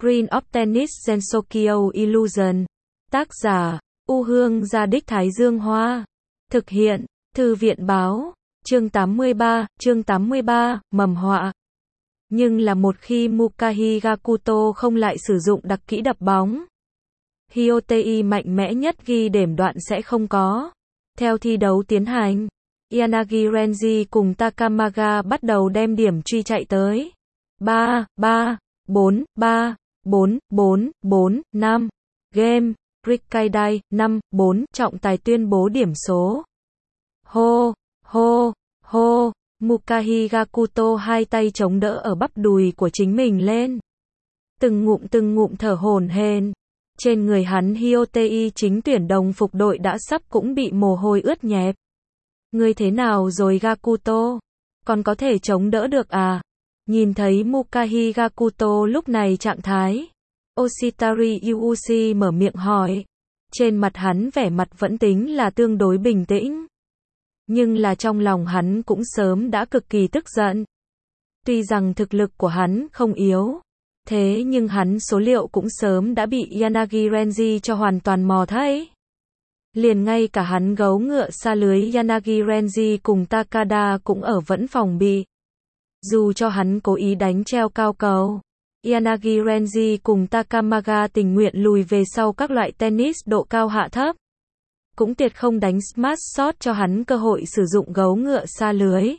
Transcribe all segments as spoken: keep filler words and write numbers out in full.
Green of Tennis Gensokyo Illusion. Tác giả, U Hương Gia Đích Thái Dương Hoa. Thực hiện, Thư viện Báo. Chương tám mươi ba, chương tám mươi ba, mầm họa. Nhưng là một khi Muka Higakuto không lại sử dụng đặc kỹ đập bóng, Hyotei mạnh mẽ nhất ghi điểm đoạn sẽ không có. Theo thi đấu tiến hành, Yanagi Renji cùng Takamaga bắt đầu đem điểm truy chạy tới. ba, ba, bốn, ba, bốn, bốn, bốn, năm. Game, Rikkaidai, năm, bốn, trọng tài tuyên bố điểm số. Hô, hô, hô, Muka Higakuto hai tay chống đỡ ở bắp đùi của chính mình lên. Từng ngụm từng ngụm thở hổn hển. Trên người hắn Hyotei chính tuyển đồng phục đội đã sắp cũng bị mồ hôi ướt nhẹp. Ngươi thế nào rồi Gakuto? Còn có thể chống đỡ được à? Nhìn thấy Muka Higakuto lúc này trạng thái, Oshitari Yuuchi mở miệng hỏi. Trên mặt hắn vẻ mặt vẫn tính là tương đối bình tĩnh. Nhưng là trong lòng hắn cũng sớm đã cực kỳ tức giận. Tuy rằng thực lực của hắn không yếu, thế nhưng hắn số liệu cũng sớm đã bị Yanagi Renji cho hoàn toàn mò thấy. Liền ngay cả hắn gấu ngựa xa lưới Yanagi Renji cùng Takada cũng ở vẫn phòng bị. Dù cho hắn cố ý đánh treo cao cầu, Yanagi Renji cùng Takamaga tình nguyện lùi về sau các loại tennis độ cao hạ thấp, cũng tuyệt không đánh smash shot cho hắn cơ hội sử dụng gấu ngựa xa lưới.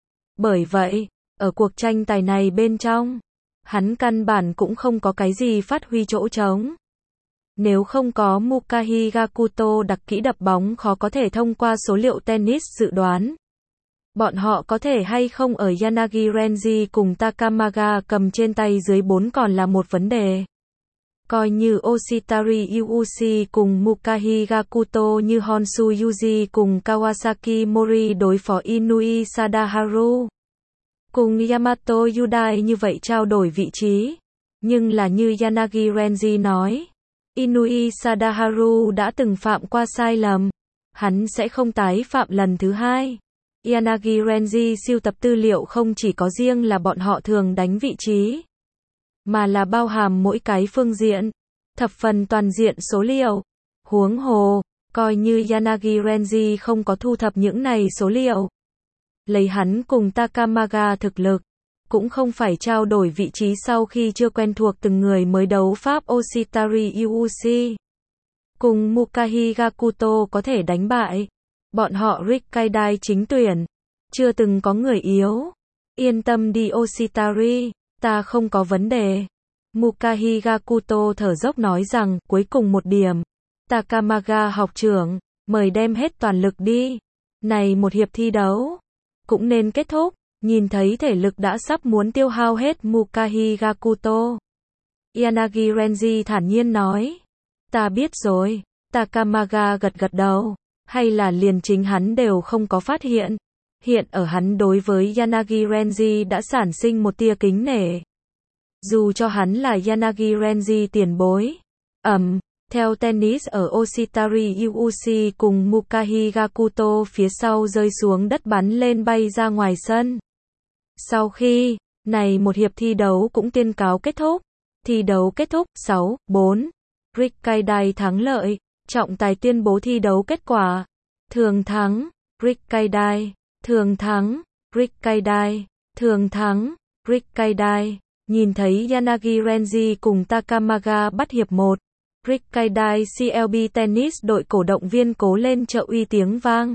Bởi vậy, ở cuộc tranh tài này bên trong, hắn căn bản cũng không có cái gì phát huy chỗ trống. Nếu không có Muka Higakuto đặc kỹ đập bóng khó có thể thông qua số liệu tennis dự đoán. Bọn họ có thể hay không ở Yanagi Renji cùng Takamaga cầm trên tay dưới bốn còn là một vấn đề. Coi như Oshitari Yuuchi cùng Muka Higakuto như Honshu Yuji cùng Kawasaki Mori đối phó Inui Sadaharu. Cùng Yamato Yudai như vậy trao đổi vị trí. Nhưng là như Yanagi Renji nói, Inui Sadaharu đã từng phạm qua sai lầm. Hắn sẽ không tái phạm lần thứ hai. Yanagi Renji siêu tập tư liệu không chỉ có riêng là bọn họ thường đánh vị trí, mà là bao hàm mỗi cái phương diện, thập phần toàn diện số liệu. Huống hồ, coi như Yanagi Renji không có thu thập những này số liệu, lấy hắn cùng Takamaga thực lực, cũng không phải trao đổi vị trí sau khi chưa quen thuộc từng người mới đấu pháp Oshitari Yuuchi cùng Muka Higakuto có thể đánh bại. Bọn họ Rikkaidai chính tuyển, chưa từng có người yếu. Yên tâm đi Oshitari, ta không có vấn đề. Muka Higakuto thở dốc nói rằng, cuối cùng một điểm. Takamaga học trưởng, mời đem hết toàn lực đi. Này một hiệp thi đấu, cũng nên kết thúc. Nhìn thấy thể lực đã sắp muốn tiêu hao hết Muka Higakuto, Yanagi Renji thản nhiên nói. Ta biết rồi. Takamaga gật gật đầu. Hay là liền chính hắn đều không có phát hiện. Hiện ở hắn đối với Yanagi Renji đã sản sinh một tia kính nể. Dù cho hắn là Yanagi Renji tiền bối. Ẩm, theo tennis ở Oshitari Yuuchi cùng Muka Higakuto phía sau rơi xuống đất bắn lên bay ra ngoài sân. Sau khi, này một hiệp thi đấu cũng tuyên cáo kết thúc. Thi đấu kết thúc, sáu, bốn. Rikkaidai thắng lợi. Trọng tài tuyên bố thi đấu kết quả. Thường thắng, Rikkaidai. Thường thắng, Rikkaidai. Thường thắng, Rikkaidai. Nhìn thấy Yanagi Renji cùng Takamaga bắt hiệp một. Rikkaidai xê lờ bê Tennis đội cổ động viên cố lên trợ uy tiếng vang.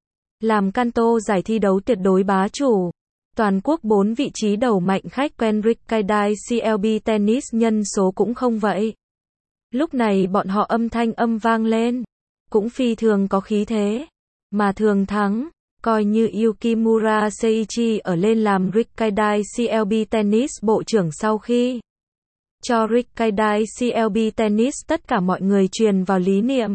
Làm Kanto giải thi đấu tuyệt đối bá chủ. Toàn quốc bốn vị trí đầu mạnh khách quen Rikkaidai xê lờ bê Tennis nhân số cũng không vậy. Lúc này bọn họ âm thanh âm vang lên, cũng phi thường có khí thế, mà thường thắng, coi như Yukimura Seiichi ở lên làm Rikkaidai xê lờ bê Tennis bộ trưởng sau khi cho Rikkaidai xê lờ bê Tennis tất cả mọi người truyền vào lý niệm.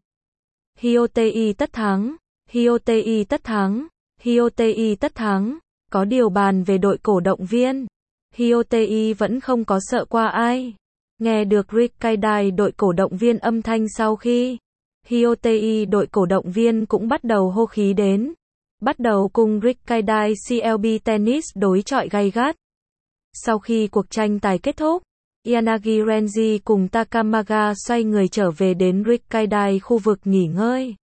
Hyotei tất thắng, Hyotei tất thắng, Hyotei tất thắng, có điều bàn về đội cổ động viên, Hyotei vẫn không có sợ qua ai. Nghe được Rikkaidai đội cổ động viên âm thanh sau khi, Hyotei đội cổ động viên cũng bắt đầu hô khí đến. Bắt đầu cùng Rikkaidai xê lờ bê Tennis đối chọi gay gắt. Sau khi cuộc tranh tài kết thúc, Yanagi Renji cùng Takamaga xoay người trở về đến Rikkaidai khu vực nghỉ ngơi.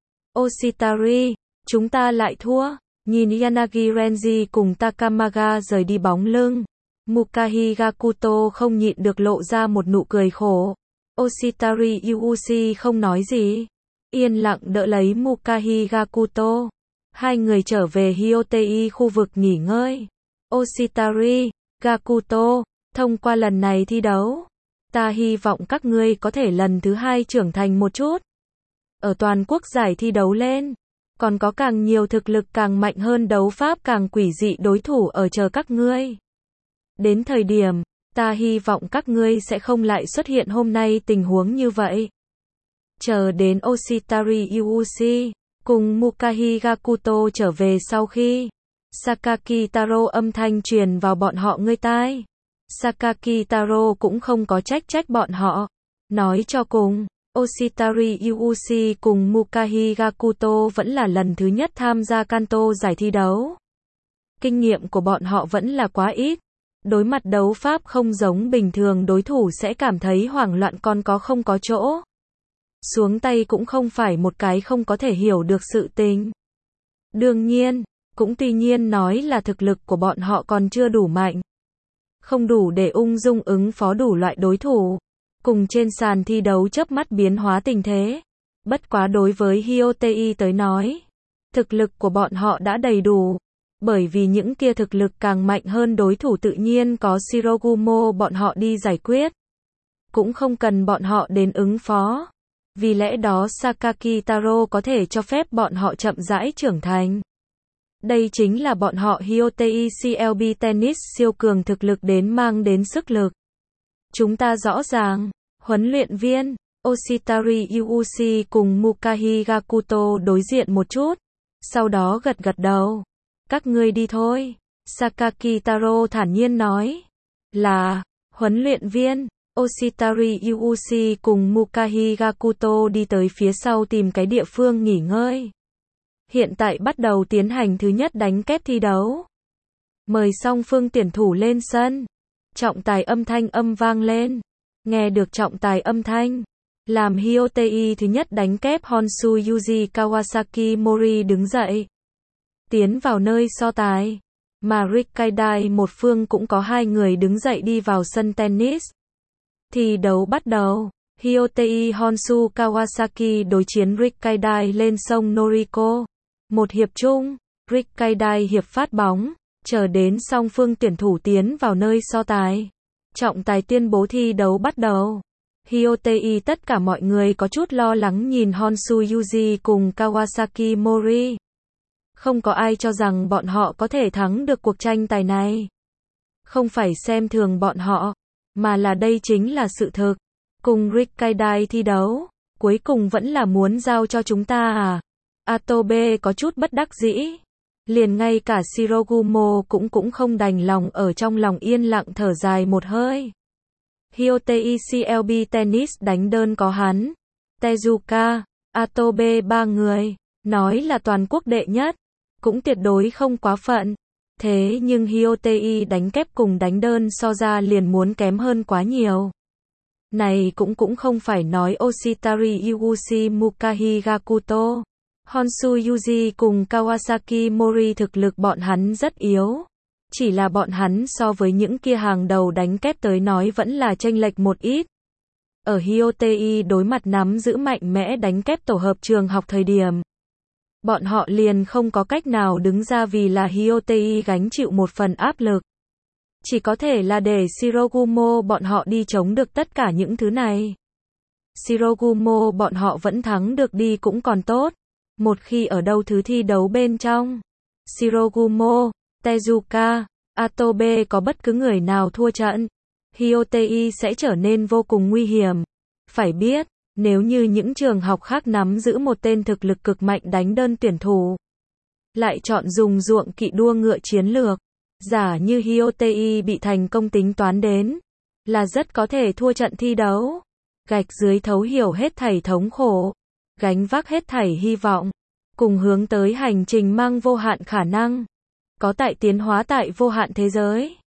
Oshitari, chúng ta lại thua. Nhìn Yanagi Renji cùng Takamaga rời đi bóng lưng, Mukahi Gakuto không nhịn được lộ ra một nụ cười khổ. Oshitari Yuuchi không nói gì, yên lặng đỡ lấy Mukahi Gakuto. Hai người trở về Hyotei khu vực nghỉ ngơi. Oshitari, Gakuto, thông qua lần này thi đấu, ta hy vọng các ngươi có thể lần thứ hai trưởng thành một chút. Ở toàn quốc giải thi đấu lên, còn có càng nhiều thực lực càng mạnh hơn, đấu pháp càng quỷ dị đối thủ ở chờ các ngươi. Đến thời điểm, ta hy vọng các ngươi sẽ không lại xuất hiện hôm nay tình huống như vậy. Chờ đến Oshitari Yuuchi cùng Mukahi Gakuto trở về sau khi Sakaki Taro âm thanh truyền vào bọn họ ngươi tai. Sakaki Taro cũng không có trách trách bọn họ. Nói cho cùng, Oshitari Yuuchi cùng Mukahi Gakuto vẫn là lần thứ nhất tham gia Kanto giải thi đấu. Kinh nghiệm của bọn họ vẫn là quá ít. Đối mặt đấu pháp không giống bình thường, đối thủ sẽ cảm thấy hoảng loạn còn có không có chỗ. Xuống tay cũng không phải một cái không có thể hiểu được sự tình. Đương nhiên, cũng tuy nhiên nói là thực lực của bọn họ còn chưa đủ mạnh. Không đủ để ung dung ứng phó đủ loại đối thủ. Cùng trên sàn thi đấu chớp mắt biến hóa tình thế. Bất quá đối với Hyotei tới nói, thực lực của bọn họ đã đầy đủ. Bởi vì những kia thực lực càng mạnh hơn đối thủ tự nhiên có Shirogumo bọn họ đi giải quyết. Cũng không cần bọn họ đến ứng phó. Vì lẽ đó Sakaki Taro có thể cho phép bọn họ chậm rãi trưởng thành. Đây chính là bọn họ Hyotei xê lờ bê Tennis siêu cường thực lực đến mang đến sức lực. Chúng ta rõ ràng, huấn luyện viên Oshitari Yuuchi cùng Mukahi Gakuto đối diện một chút, sau đó gật gật đầu. Các ngươi đi thôi. Sakaki Taro thản nhiên nói. Là, huấn luyện viên Oshitari Yuuchi cùng Mukahi Gakuto đi tới phía sau tìm cái địa phương nghỉ ngơi. Hiện tại bắt đầu tiến hành thứ nhất đánh kép thi đấu. Mời song phương tuyển thủ lên sân. Trọng tài âm thanh âm vang lên. Nghe được trọng tài âm thanh, làm Hyotei thứ nhất đánh kép Honshu Yuji Kawasaki Mori đứng dậy. Tiến vào nơi so tài. Mà Rikkaidai một phương cũng có hai người đứng dậy đi vào sân tennis. Thi đấu bắt đầu. Hyotei Honshu Kawasaki đối chiến Rikkaidai lên sông Noriko. Một hiệp chung, Rikkaidai hiệp phát bóng, chờ đến song phương tuyển thủ tiến vào nơi so tài. Trọng tài tuyên bố thi đấu bắt đầu. Hyotei tất cả mọi người có chút lo lắng nhìn Honshu Yuji cùng Kawasaki Mori. Không có ai cho rằng bọn họ có thể thắng được cuộc tranh tài này. Không phải xem thường bọn họ, mà là đây chính là sự thực. Cùng Rikkaidai thi đấu, cuối cùng vẫn là muốn giao cho chúng ta à? Atobe có chút bất đắc dĩ. Liền ngay cả Shirogumo cũng cũng không đành lòng, ở trong lòng yên lặng thở dài một hơi. Hyotei xê lờ bê Tennis đánh đơn có hắn, Tezuka, Atobe ba người, nói là toàn quốc đệ nhất, cũng tuyệt đối không quá phận. Thế nhưng Hyotei đánh kép cùng đánh đơn so ra liền muốn kém hơn quá nhiều. Này cũng cũng không phải nói Oshitari Yuuchi Mukahi Gakuto, Honshu Yuji cùng Kawasaki Mori thực lực bọn hắn rất yếu. Chỉ là bọn hắn so với những kia hàng đầu đánh kép tới nói vẫn là chênh lệch một ít. Ở Hyotei đối mặt nắm giữ mạnh mẽ đánh kép tổ hợp trường học thời điểm, bọn họ liền không có cách nào đứng ra vì là Hyotei gánh chịu một phần áp lực. Chỉ có thể là để Shirogumo bọn họ đi chống được tất cả những thứ này. Shirogumo bọn họ vẫn thắng được đi cũng còn tốt. Một khi ở đâu thứ thi đấu bên trong, Shirogumo, Tezuka, Atobe có bất cứ người nào thua trận, Hyotei sẽ trở nên vô cùng nguy hiểm. Phải biết, nếu như những trường học khác nắm giữ một tên thực lực cực mạnh đánh đơn tuyển thủ, lại chọn dùng ruộng kỵ đua ngựa chiến lược, giả như Hyotei bị thành công tính toán đến, là rất có thể thua trận thi đấu. Gạch dưới thấu hiểu hết thảy thống khổ, gánh vác hết thảy hy vọng, cùng hướng tới hành trình mang vô hạn khả năng, có tại tiến hóa tại vô hạn thế giới.